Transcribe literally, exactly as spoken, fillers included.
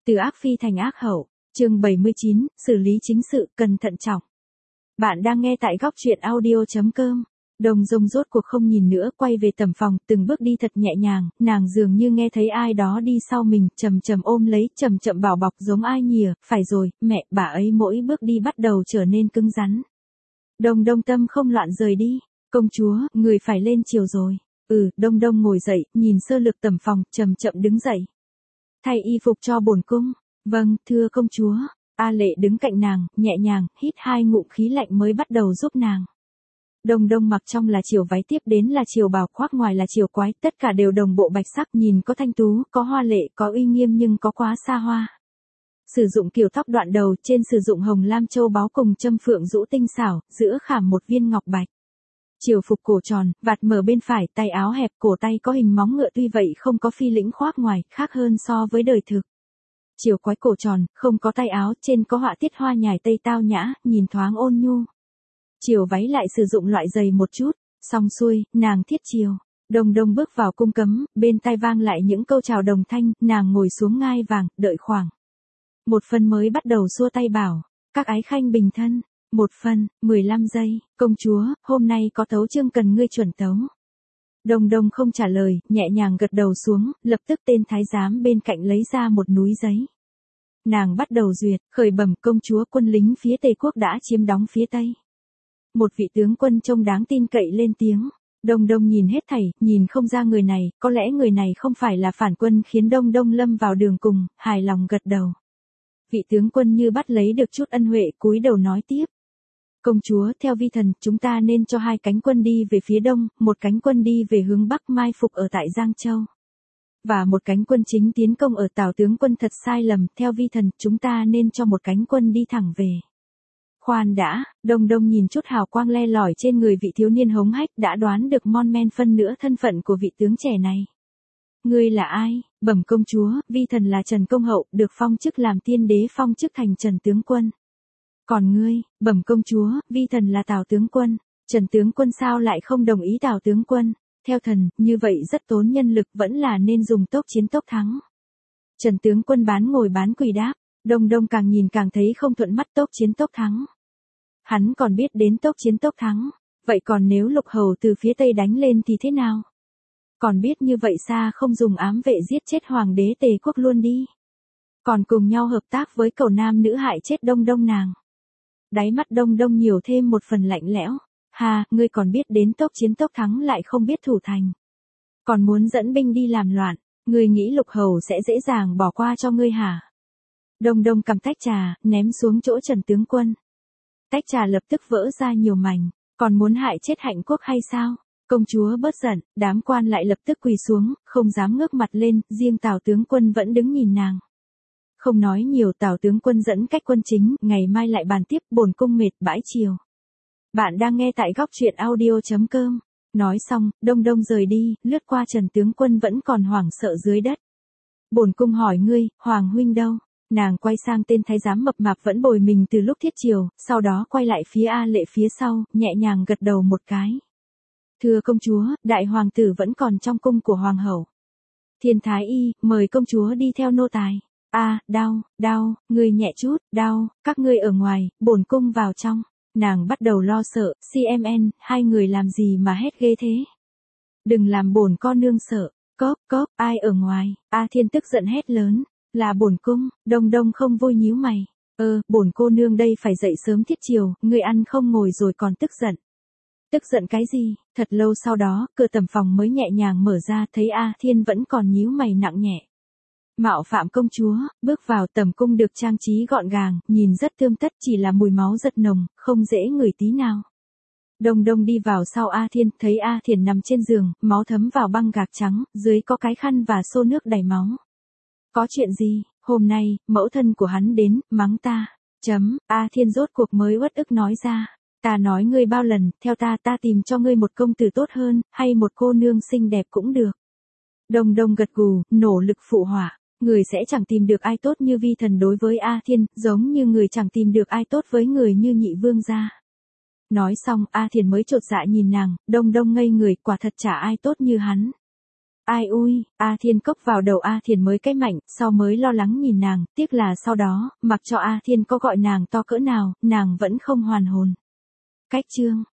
Từ ác phi thành ác hậu, chương bảy mươi chín, xử lý chính sự, cần thận trọng. Bạn đang nghe tại góc truyện audio chấm com. Đồng Dung rốt cuộc không nhìn nữa, quay về tầm phòng, từng bước đi thật nhẹ nhàng, nàng dường như nghe thấy ai đó đi sau mình, chậm chậm ôm lấy, chậm chậm bảo bọc giống ai nhìa, phải rồi, mẹ, bà ấy mỗi bước đi bắt đầu trở nên cứng rắn. Đồng Đông tâm không loạn rời đi, công chúa, người phải lên chiều rồi. Ừ, Đông Đông ngồi dậy, nhìn sơ lược tầm phòng, chậm chậm đứng dậy. Thay y phục cho bổn cung. Vâng, thưa công chúa. A Lệ đứng cạnh nàng, nhẹ nhàng, hít hai ngụm khí lạnh mới bắt đầu giúp nàng. Đông Đông mặc trong là chiều váy, tiếp đến là chiều bào, khoác ngoài là chiều quái, tất cả đều đồng bộ bạch sắc, nhìn có thanh tú, có hoa lệ, có uy nghiêm nhưng có quá xa hoa. Sử dụng kiểu tóc đoạn đầu, trên sử dụng hồng lam châu báu cùng châm phượng rũ tinh xảo, giữa khảm một viên ngọc bạch. Chiều phục cổ tròn, vạt mở bên phải, tay áo hẹp, cổ tay có hình móng ngựa, tuy vậy không có phi lĩnh khoác ngoài, khác hơn so với đời thực. Chiều quái cổ tròn, không có tay áo, trên có họa tiết hoa nhài tây tao nhã, nhìn thoáng ôn nhu. Chiều váy lại sử dụng loại dày một chút, xong xuôi, nàng thiết chiều. Đồng Đông bước vào cung cấm, bên tai vang lại những câu chào đồng thanh, nàng ngồi xuống ngai vàng, đợi khoảng một phần mới bắt đầu xua tay bảo, các ái khanh bình thân. Một phần, mười lăm giây, công chúa, hôm nay có tấu chương cần ngươi chuẩn tấu. Đồng Đông không trả lời, nhẹ nhàng gật đầu xuống, lập tức tên thái giám bên cạnh lấy ra một núi giấy. Nàng bắt đầu duyệt, khởi bẩm công chúa, quân lính phía Tây quốc đã chiếm đóng phía Tây. Một vị tướng quân trông đáng tin cậy lên tiếng. Đồng Đông nhìn hết thảy, nhìn không ra người này, có lẽ người này không phải là phản quân, khiến Đông Đông lâm vào đường cùng, hài lòng gật đầu. Vị tướng quân như bắt lấy được chút ân huệ, cúi đầu nói tiếp. Công chúa, theo vi thần, chúng ta nên cho hai cánh quân đi về phía đông, một cánh quân đi về hướng bắc mai phục ở tại Giang Châu. Và một cánh quân chính tiến công ở Tào tướng quân thật sai lầm, theo vi thần, chúng ta nên cho một cánh quân đi thẳng về. Khoan đã, Đông Đông nhìn chút hào quang le lỏi trên người vị thiếu niên hống hách, đã đoán được mon men phân nửa thân phận của vị tướng trẻ này. Ngươi là ai? Bẩm công chúa, vi thần là Trần Công Hậu, được phong chức làm tiên đế, phong chức thành Trần tướng quân. Còn ngươi, bẩm công chúa, vi thần là Tào tướng quân. Trần tướng quân sao lại không đồng ý Tào tướng quân? Theo thần, như vậy rất tốn nhân lực, vẫn là nên dùng tốc chiến tốc thắng. Trần tướng quân bán ngồi bán quỳ đáp. Đông Đông càng nhìn càng thấy không thuận mắt, tốc chiến tốc thắng. Hắn còn biết đến tốc chiến tốc thắng. Vậy còn nếu Lục Hầu từ phía Tây đánh lên thì thế nào? Còn biết như vậy xa không dùng ám vệ giết chết hoàng đế Tề quốc luôn đi. Còn cùng nhau hợp tác với cẩu nam nữ hại chết Đông Đông nàng. Đáy mắt Đông Đông nhiều thêm một phần lạnh lẽo. Hà, ngươi còn biết đến tốc chiến tốc thắng lại không biết thủ thành. Còn muốn dẫn binh đi làm loạn, ngươi nghĩ Lục Hầu sẽ dễ dàng bỏ qua cho ngươi hả? Đông Đông cầm tách trà, ném xuống chỗ Trần tướng quân. Tách trà lập tức vỡ ra nhiều mảnh, còn muốn hại chết Hạnh Quốc hay sao? Công chúa bớt giận, đám quan lại lập tức quỳ xuống, không dám ngước mặt lên, riêng Tào tướng quân vẫn đứng nhìn nàng. Không nói nhiều, Tào tướng quân dẫn cách quân chính, ngày mai lại bàn tiếp, bổn cung mệt bãi chiều. Bạn đang nghe tại góc truyện audio chấm com. Nói xong, Đông Đông rời đi, lướt qua Trần tướng quân vẫn còn hoảng sợ dưới đất. Bổn cung hỏi ngươi, Hoàng huynh đâu? Nàng quay sang tên thái giám mập mạp vẫn bồi mình từ lúc thiết chiều, sau đó quay lại phía A Lệ phía sau, nhẹ nhàng gật đầu một cái. Thưa công chúa, đại hoàng tử vẫn còn trong cung của hoàng hậu. Thiên thái y, mời công chúa đi theo nô tài. A, à, đau, đau, người nhẹ chút, đau, các ngươi ở ngoài, bổn cung vào trong. Nàng bắt đầu lo sợ, xê em en, hai người làm gì mà hét ghê thế? Đừng làm bổn con nương sợ, cóp, cóp, ai ở ngoài? A Thiên tức giận hét lớn, là bổn cung. Đông Đông không vui nhíu mày. Ơ, bổn cô nương đây phải dậy sớm thiết chiều, ngươi ăn không ngồi rồi còn tức giận. Tức giận cái gì? Thật lâu sau đó, cửa tầm phòng mới nhẹ nhàng mở ra, thấy A Thiên vẫn còn nhíu mày nặng nhẹ. Mạo phạm công chúa, bước vào tầm cung được trang trí gọn gàng, nhìn rất tươm tất, chỉ là mùi máu rất nồng, không dễ ngửi tí nào. Đông Đông đi vào sau A Thiên, thấy A Thiên nằm trên giường, máu thấm vào băng gạc trắng, dưới có cái khăn và xô nước đầy máu. Có chuyện gì? Hôm nay, mẫu thân của hắn đến, mắng ta. Chấm, A Thiên rốt cuộc mới uất ức nói ra. Ta nói ngươi bao lần, theo ta ta tìm cho ngươi một công tử tốt hơn, hay một cô nương xinh đẹp cũng được. Đông Đông gật gù, nỗ lực phụ họa. Người sẽ chẳng tìm được ai tốt như vi thần đối với A Thiên, giống như người chẳng tìm được ai tốt với người như nhị vương gia. Nói xong, A Thiên mới chột dạ nhìn nàng, Đông Đông ngây người, quả thật chả ai tốt như hắn. Ai ui, A Thiên cốc vào đầu A Thiền mới cái mạnh, sau mới lo lắng nhìn nàng, tiếc là sau đó, mặc cho A Thiên có gọi nàng to cỡ nào, nàng vẫn không hoàn hồn. Cách chương